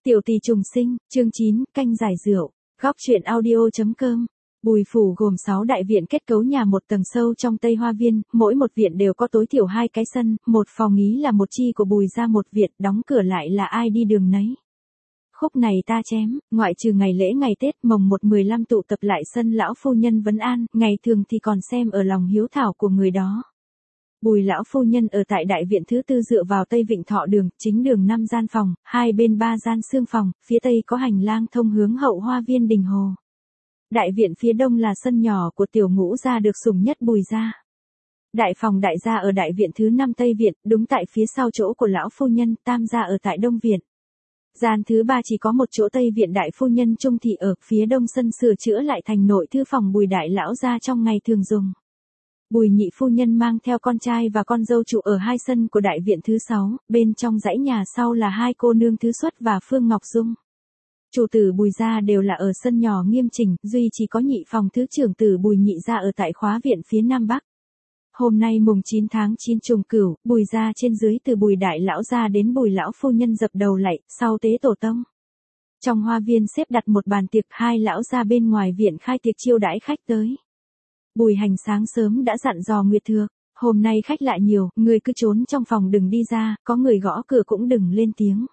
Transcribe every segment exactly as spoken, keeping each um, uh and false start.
Tiểu tỷ trùng sinh, chương chín, canh giải rượu, góc truyện audio.com. Bùi phủ gồm sáu đại viện kết cấu nhà một tầng sâu trong Tây Hoa Viên, mỗi một viện đều có tối thiểu hai cái sân, một phòng ý là một chi của Bùi ra một viện, đóng cửa lại là ai đi đường nấy. Khúc này ta chém, ngoại trừ ngày lễ ngày Tết mồng một mười lăm tụ tập lại sân lão phu nhân vấn an, ngày thường thì còn xem ở lòng hiếu thảo của người đó. Bùi lão phu nhân ở tại đại viện thứ tư dựa vào Tây Vịnh Thọ đường, chính đường năm gian phòng, hai bên ba gian xương phòng, phía tây có hành lang thông hướng hậu hoa viên đình hồ. Đại viện phía đông là sân nhỏ của tiểu ngũ gia được sủng nhất Bùi gia. Đại phòng đại gia ở đại viện thứ năm Tây viện, đúng tại phía sau chỗ của lão phu nhân, tam gia ở tại đông viện. Gian thứ ba chỉ có một chỗ Tây viện đại phu nhân Trung thị ở, phía đông sân sửa chữa lại thành nội thư phòng Bùi đại lão gia trong ngày thường dùng. Bùi nhị phu nhân mang theo con trai và con dâu trụ ở hai sân của đại viện thứ sáu, bên trong dãy nhà sau là hai cô nương Thứ Xuất và Phương Ngọc Dung. Chủ tử Bùi gia đều là ở sân nhỏ nghiêm chỉnh, duy chỉ có nhị phòng thứ trưởng tử Bùi nhị gia ở tại khóa viện phía nam bắc. Hôm nay mùng chín tháng chín trùng cửu, Bùi gia trên dưới từ Bùi đại lão gia đến Bùi lão phu nhân dập đầu lạy, sau tế tổ tông. Trong hoa viên xếp đặt một bàn tiệc, hai lão gia bên ngoài viện khai tiệc chiêu đãi khách tới. Bùi Hành sáng sớm đã dặn dò Nguyệt Thược, hôm nay khách lại nhiều, người cứ trốn trong phòng đừng đi ra, có người gõ cửa cũng đừng lên tiếng.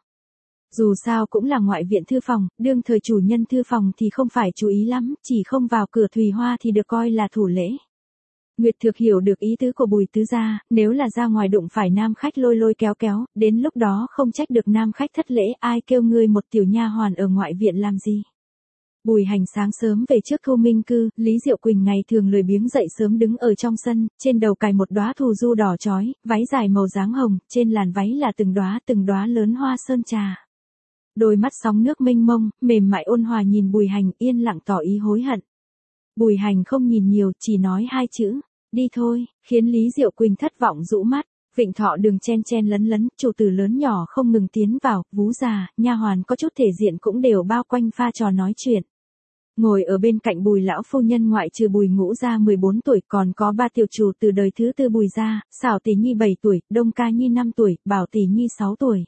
Dù sao cũng là ngoại viện thư phòng, đương thời chủ nhân thư phòng thì không phải chú ý lắm, chỉ không vào cửa Thùy Hoa thì được coi là thủ lễ. Nguyệt Thược hiểu được ý tứ của Bùi tứ gia, nếu là ra ngoài đụng phải nam khách lôi lôi kéo kéo, đến lúc đó không trách được nam khách thất lễ, ai kêu ngươi một tiểu nha hoàn ở ngoại viện làm gì. Bùi Hành sáng sớm về trước Thu Minh cư, Lý Diệu Quỳnh ngày thường lười biếng dậy sớm đứng ở trong sân, trên đầu cài một đóa thù du đỏ chói, váy dài màu dáng hồng, trên làn váy là từng đóa từng đóa lớn hoa sơn trà. Đôi mắt sóng nước mênh mông, mềm mại ôn hòa nhìn Bùi Hành, yên lặng tỏ ý hối hận. Bùi Hành không nhìn nhiều, chỉ nói hai chữ, đi thôi, khiến Lý Diệu Quỳnh thất vọng rũ mắt. Vịnh Thọ đường chen chen lấn lấn, chủ tử lớn nhỏ không ngừng tiến vào, vú già, nha hoàn có chút thể diện cũng đều bao quanh pha trò nói chuyện. Ngồi ở bên cạnh Bùi lão phu nhân ngoại trừ Bùi ngũ gia mười bốn tuổi, còn có ba tiểu chủ từ đời thứ tư Bùi gia, Xảo tỷ nhi bảy tuổi, Đông ca nhi năm tuổi, Bảo tỷ nhi sáu tuổi.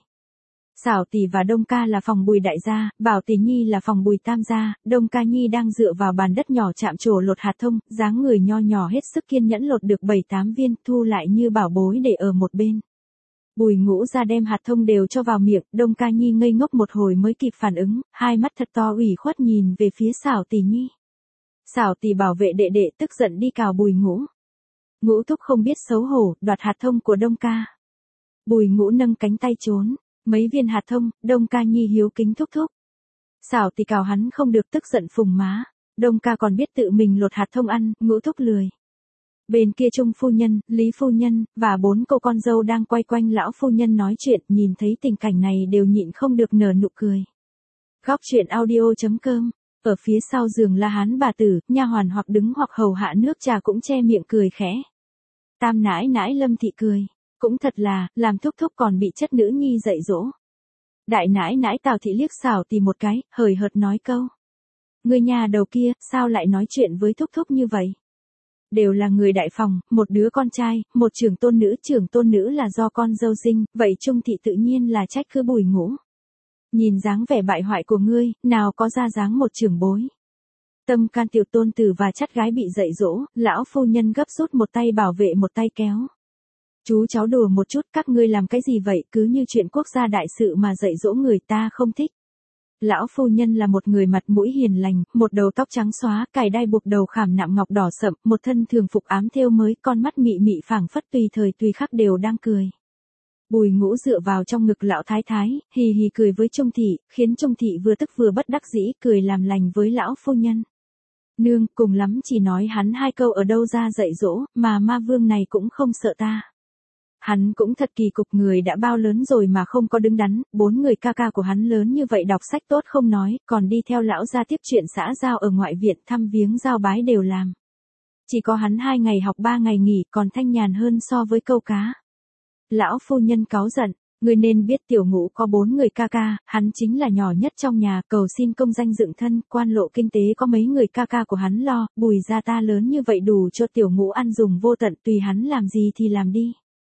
Xảo tỷ và Đông ca là phòng Bùi đại gia, Bảo tỷ nhi là phòng Bùi tam gia, Đông ca nhi đang dựa vào bàn đất nhỏ chạm trổ lột hạt thông, dáng người nho nhỏ hết sức kiên nhẫn lột được bảy tám viên, thu lại như bảo bối để ở một bên. Bùi ngũ ra đem hạt thông đều cho vào miệng, Đông ca nhi ngây ngốc một hồi mới kịp phản ứng, hai mắt thật to ủy khuất nhìn về phía Xảo tỷ nhi. Xảo tỷ bảo vệ đệ đệ tức giận đi cào Bùi ngũ. Ngũ thúc không biết xấu hổ, đoạt hạt thông của Đông ca. Bùi ngũ nâng cánh tay trốn, mấy viên hạt thông, Đông ca nhi hiếu kính thúc thúc. Xảo tỷ cào hắn không được tức giận phùng má, Đông ca còn biết tự mình lột hạt thông ăn, ngũ thúc lười. Bên kia Trung phu nhân, Lý phu nhân, và bốn cô con dâu đang quay quanh lão phu nhân nói chuyện, nhìn thấy tình cảnh này đều nhịn không được nở nụ cười. Góc truyện audio.com, ở phía sau giường La Hán bà tử, nha hoàn hoặc đứng hoặc hầu hạ nước trà cũng che miệng cười khẽ. Tam nãi nãi Lâm thị cười, cũng thật là, làm thúc thúc còn bị chất nữ nhi dạy dỗ. Đại nãi nãi Tào thị liếc Xảo tỷ một cái, hời hợt nói câu. Người nhà đầu kia, sao lại nói chuyện với thúc thúc như vậy? Đều là người đại phòng, một đứa con trai, một trưởng tôn nữ, trưởng tôn nữ là do con dâu sinh, vậy Trung thị tự nhiên là trách cứ Bùi ngũ. Nhìn dáng vẻ bại hoại của ngươi, nào có ra dáng một trưởng bối. Tâm can tiểu tôn tử và chắt gái bị dạy dỗ, lão phu nhân gấp rút một tay bảo vệ một tay kéo. Chú cháu đùa một chút, các ngươi làm cái gì vậy, cứ như chuyện quốc gia đại sự mà dạy dỗ người ta không thích. Lão phu nhân là một người mặt mũi hiền lành, một đầu tóc trắng xóa, cài đai buộc đầu khảm nạm ngọc đỏ sậm, một thân thường phục ám thêu mới, con mắt mị mị phảng phất tùy thời tùy khắc đều đang cười. Bùi ngũ dựa vào trong ngực lão thái thái, hì hì cười với Trung thị, khiến Trung thị vừa tức vừa bất đắc dĩ, cười làm lành với lão phu nhân. Nương, cùng lắm chỉ nói hắn hai câu ở đâu ra dạy dỗ, mà ma vương này cũng không sợ ta. Hắn cũng thật kỳ cục, người đã bao lớn rồi mà không có đứng đắn, bốn người ca ca của hắn lớn như vậy đọc sách tốt không nói, còn đi theo lão ra tiếp chuyện xã giao ở ngoại viện, thăm viếng giao bái đều làm. Chỉ có hắn hai ngày học ba ngày nghỉ, còn thanh nhàn hơn so với câu cá. Lão phu nhân cáu giận, người nên biết tiểu ngũ có bốn người ca ca, hắn chính là nhỏ nhất trong nhà, cầu xin công danh dựng thân, quan lộ kinh tế có mấy người ca ca của hắn lo, Bùi gia ta lớn như vậy đủ cho tiểu ngũ ăn dùng vô tận, tùy hắn làm gì thì làm đi.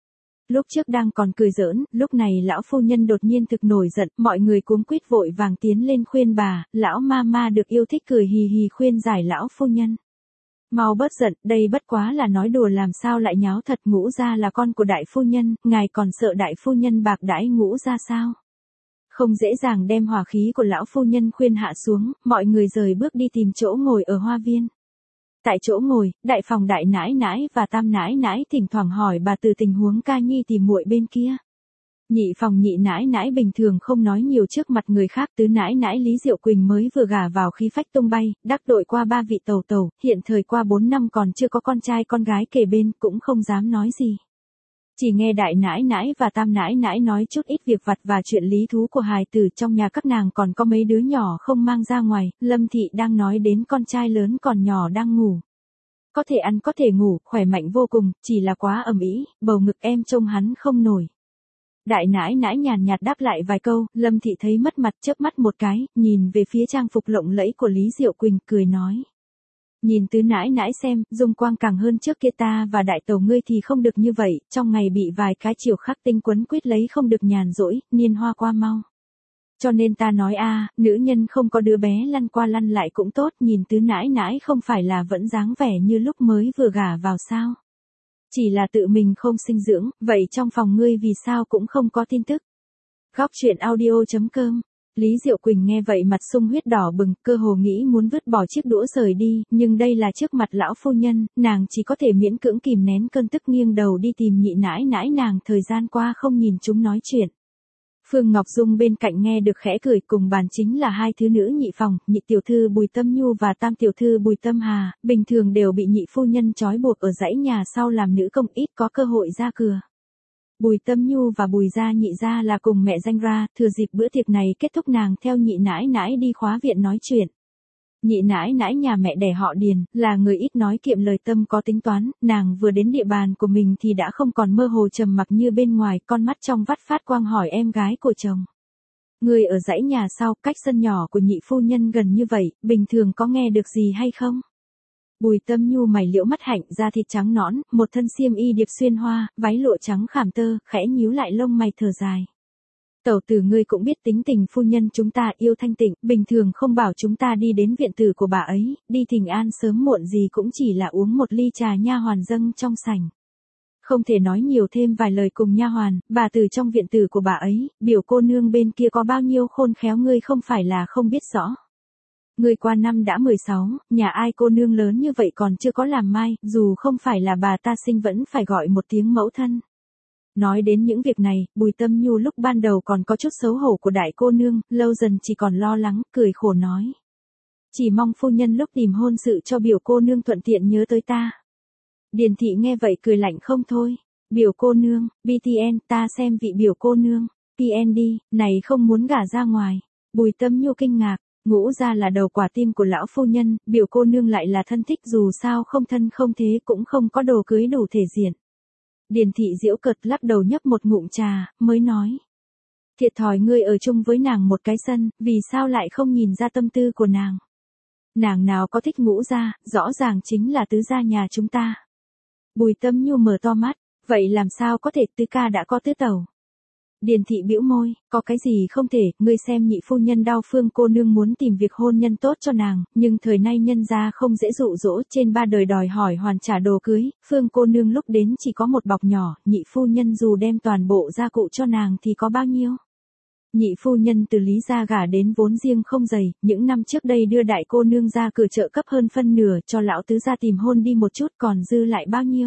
Lúc trước đang còn cười giỡn, lúc này lão phu nhân đột nhiên thực nổi giận, mọi người cuống quýt vội vàng tiến lên khuyên bà, lão ma ma được yêu thích cười hì hì khuyên giải lão phu nhân. Mau bớt giận, đây bất quá là nói đùa làm sao lại nháo thật, Ngũ gia là con của đại phu nhân, ngài còn sợ đại phu nhân bạc đãi Ngũ gia sao? Không dễ dàng đem hỏa khí của lão phu nhân khuyên hạ xuống, mọi người rời bước đi tìm chỗ ngồi ở hoa viên. Tại chỗ ngồi, đại phòng đại nãi nãi và tam nãi nãi thỉnh thoảng hỏi bà từ tình huống ca nhi tìm muội bên kia. Nhị phòng nhị nãi nãi bình thường không nói nhiều trước mặt người khác, tứ nãi nãi Lý Diệu Quỳnh mới vừa gả vào khí phách tung bay, đắc đội qua ba vị tàu tàu, hiện thời qua bốn năm còn chưa có con trai con gái kề bên, cũng không dám nói gì. Chỉ nghe đại nãi nãi và tam nãi nãi nói chút ít việc vặt và chuyện lý thú của hài tử, trong nhà các nàng còn có mấy đứa nhỏ không mang ra ngoài, Lâm Thị đang nói đến con trai lớn còn nhỏ đang ngủ. Có thể ăn có thể ngủ, khỏe mạnh vô cùng, chỉ là quá ầm ĩ, bầu ngực em trông hắn không nổi. Đại nãi nãi nhàn nhạt đáp lại vài câu, Lâm Thị thấy mất mặt chớp mắt một cái, nhìn về phía trang phục lộng lẫy của Lý Diệu Quỳnh, cười nói. Nhìn tứ nãi nãi xem, dung quang càng hơn trước kia, ta và đại tàu ngươi thì không được như vậy, trong ngày bị vài cái chiều khắc tinh quấn quýt lấy không được nhàn rỗi, niên hoa qua mau. Cho nên ta nói a, nữ nhân không có đứa bé lăn qua lăn lại cũng tốt, nhìn tứ nãi nãi không phải là vẫn dáng vẻ như lúc mới vừa gả vào sao. Chỉ là tự mình không sinh dưỡng, vậy trong phòng ngươi vì sao cũng không có tin tức. Góc truyện audio chấm com. Lý Diệu Quỳnh nghe vậy mặt sung huyết đỏ bừng, cơ hồ nghĩ muốn vứt bỏ chiếc đũa rời đi, nhưng đây là trước mặt lão phu nhân, nàng chỉ có thể miễn cưỡng kìm nén cơn tức nghiêng đầu đi tìm nhị nãi nãi nàng thời gian qua không nhìn chúng nói chuyện. Phương Ngọc Dung bên cạnh nghe được khẽ cười, cùng bàn chính là hai thứ nữ nhị phòng, nhị tiểu thư Bùi Tâm Nhu và tam tiểu thư Bùi Tâm Hà, bình thường đều bị nhị phu nhân trói buộc ở dãy nhà sau làm nữ công, ít có cơ hội ra cửa. Bùi Tâm Nhu và Bùi gia nhị gia là cùng mẹ danh ra, thừa dịp bữa tiệc này kết thúc nàng theo nhị nãi nãi đi khóa viện nói chuyện. Nhị nãi nãi nhà mẹ đẻ họ Điền, là người ít nói kiệm lời, tâm có tính toán, nàng vừa đến địa bàn của mình thì đã không còn mơ hồ trầm mặc như bên ngoài, con mắt trong vắt phát quang hỏi em gái của chồng. Người ở dãy nhà sau, cách sân nhỏ của nhị phu nhân gần như vậy, bình thường có nghe được gì hay không? Bùi Tâm Nhu mày liễu mắt hạnh, da thịt trắng nõn, một thân xiêm y điệp xuyên hoa, váy lụa trắng khảm tơ, khẽ nhíu lại lông mày thở dài. Tẩu tử ngươi cũng biết tính tình phu nhân chúng ta yêu thanh tịnh, bình thường không bảo chúng ta đi đến viện tử của bà ấy, đi thỉnh an sớm muộn gì cũng chỉ là uống một ly trà nha hoàn dâng trong sảnh. Không thể nói nhiều thêm vài lời cùng nha hoàn, bà từ trong viện tử của bà ấy, biểu cô nương bên kia có bao nhiêu khôn khéo ngươi không phải là không biết rõ. Ngươi qua năm đã mười sáu, nhà ai cô nương lớn như vậy còn chưa có làm mai, dù không phải là bà ta sinh vẫn phải gọi một tiếng mẫu thân. Nói đến những việc này, Bùi Tâm Nhu lúc ban đầu còn có chút xấu hổ của đại cô nương, lâu dần chỉ còn lo lắng, cười khổ nói. Chỉ mong phu nhân lúc tìm hôn sự cho biểu cô nương thuận tiện nhớ tới ta. Điền thị nghe vậy cười lạnh không thôi. Biểu cô nương, bê tê en, ta xem vị biểu cô nương, pê en đi, này không muốn gả ra ngoài. Bùi Tâm Nhu kinh ngạc, Ngũ gia là đầu quả tim của lão phu nhân, biểu cô nương lại là thân thích, dù sao không thân không thế cũng không có đồ cưới đủ thể diện. Điền thị giễu cợt lắc đầu nhấp một ngụm trà, mới nói. Thiệt thòi ngươi ở chung với nàng một cái sân, vì sao lại không nhìn ra tâm tư của nàng. Nàng nào có thích Ngũ gia, rõ ràng chính là tứ gia nhà chúng ta. Bùi Tâm Nhu mở to mắt, vậy làm sao có thể, tứ ca đã có tứ tẩu. Điền thị bĩu môi, có cái gì không thể, ngươi xem nhị phu nhân đau Phương cô nương muốn tìm việc hôn nhân tốt cho nàng, nhưng thời nay nhân gia không dễ dụ dỗ, trên ba đời đòi hỏi hoàn trả đồ cưới, Phương cô nương lúc đến chỉ có một bọc nhỏ, nhị phu nhân dù đem toàn bộ gia cụ cho nàng thì có bao nhiêu. Nhị phu nhân từ Lý gia gả đến vốn riêng không dày, những năm trước đây đưa đại cô nương ra cửa trợ cấp hơn phân nửa, cho lão tứ gia tìm hôn đi một chút, còn dư lại bao nhiêu.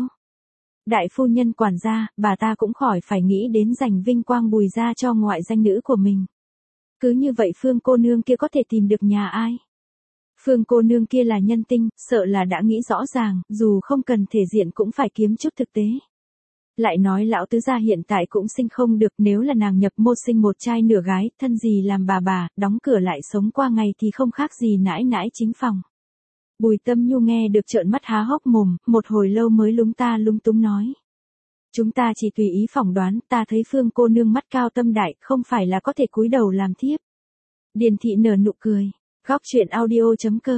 Đại phu nhân quản gia, bà ta cũng khỏi phải nghĩ đến giành vinh quang Bùi gia cho ngoại danh nữ của mình. Cứ như vậy Phương cô nương kia có thể tìm được nhà ai? Phương cô nương kia là nhân tinh, sợ là đã nghĩ rõ ràng, dù không cần thể diện cũng phải kiếm chút thực tế. Lại nói lão tứ gia hiện tại cũng sinh không được, nếu là nàng nhập môn sinh một trai nửa gái, thân gì làm bà bà, đóng cửa lại sống qua ngày thì không khác gì nãi nãi chính phòng. Bùi Tâm Nhu nghe được trợn mắt há hốc mồm, một hồi lâu mới lúng ta lung túng nói. Chúng ta chỉ tùy ý phỏng đoán, ta thấy Phương cô nương mắt cao tâm đại, không phải là có thể cúi đầu làm thiếp. Điền thị nở nụ cười. Góc truyện audio chấm com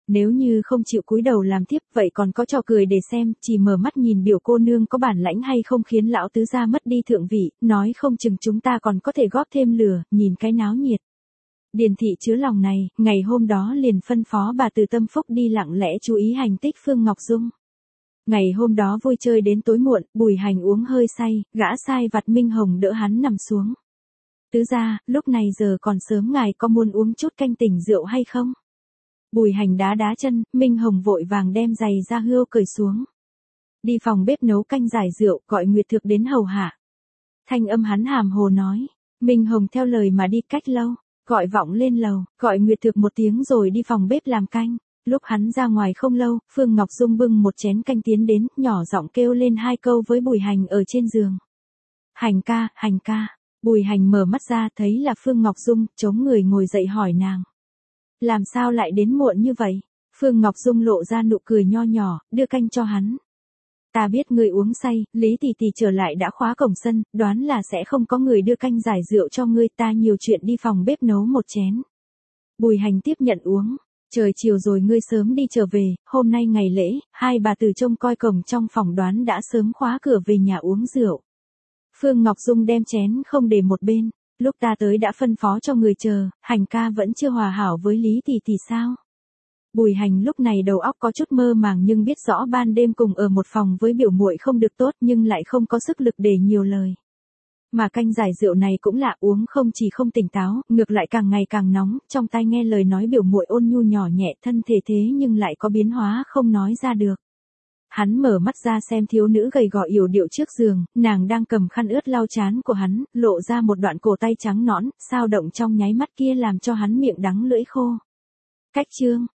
Nếu như không chịu cúi đầu làm tiếp vậy còn có trò cười để xem, chỉ mở mắt nhìn biểu cô nương có bản lãnh hay không khiến lão tứ gia mất đi thượng vị, nói không chừng chúng ta còn có thể góp thêm lửa, nhìn cái náo nhiệt. Điền thị chứa lòng này, ngày hôm đó liền phân phó bà Từ Tâm Phúc đi lặng lẽ chú ý hành tích Phương Ngọc Dung. Ngày hôm đó vui chơi đến tối muộn, Bùi Hành uống hơi say, gã sai vặt Minh Hồng đỡ hắn nằm xuống. Tứ gia, lúc này giờ còn sớm, ngài có muốn uống chút canh tỉnh rượu hay không? Bùi Hành đá đá chân, Minh Hồng vội vàng đem giày da hươu cởi xuống. Đi phòng bếp nấu canh giải rượu, gọi Nguyệt Thực đến hầu hạ. Thanh âm hắn hàm hồ nói. Minh Hồng theo lời mà đi cách lâu, gọi vọng lên lầu, gọi Nguyệt Thực một tiếng rồi đi phòng bếp làm canh. Lúc hắn ra ngoài không lâu, Phương Ngọc Dung bưng một chén canh tiến đến, nhỏ giọng kêu lên hai câu với Bùi Hành ở trên giường. Hành ca, Hành ca. Bùi Hành mở mắt ra thấy là Phương Ngọc Dung, chống người ngồi dậy hỏi nàng. Làm sao lại đến muộn như vậy? Phương Ngọc Dung lộ ra nụ cười nho nhỏ, đưa canh cho hắn. Ta biết ngươi uống say, Lý tỷ tỷ trở lại đã khóa cổng sân, đoán là sẽ không có người đưa canh giải rượu cho ngươi, ta nhiều chuyện đi phòng bếp nấu một chén. Bùi Hành tiếp nhận uống. Trời chiều rồi ngươi sớm đi trở về, hôm nay ngày lễ, hai bà tử trông coi cổng trong phòng đoán đã sớm khóa cửa về nhà uống rượu. Phương Ngọc Dung đem chén không để một bên, lúc ta tới đã phân phó cho người chờ, Hành ca vẫn chưa hòa hảo với Lý tỷ tỷ sao? Bùi Hành lúc này đầu óc có chút mơ màng nhưng biết rõ ban đêm cùng ở một phòng với biểu muội không được tốt nhưng lại không có sức lực để nhiều lời. Mà canh giải rượu này cũng lạ, uống không chỉ không tỉnh táo, ngược lại càng ngày càng nóng, trong tai nghe lời nói biểu muội ôn nhu nhỏ nhẹ, thân thể thế nhưng lại có biến hóa không nói ra được. Hắn mở mắt ra xem thiếu nữ gầy gò yểu điệu trước giường, nàng đang cầm khăn ướt lau trán của hắn, lộ ra một đoạn cổ tay trắng nõn, sao động trong nháy mắt kia làm cho hắn miệng đắng lưỡi khô. Cách chương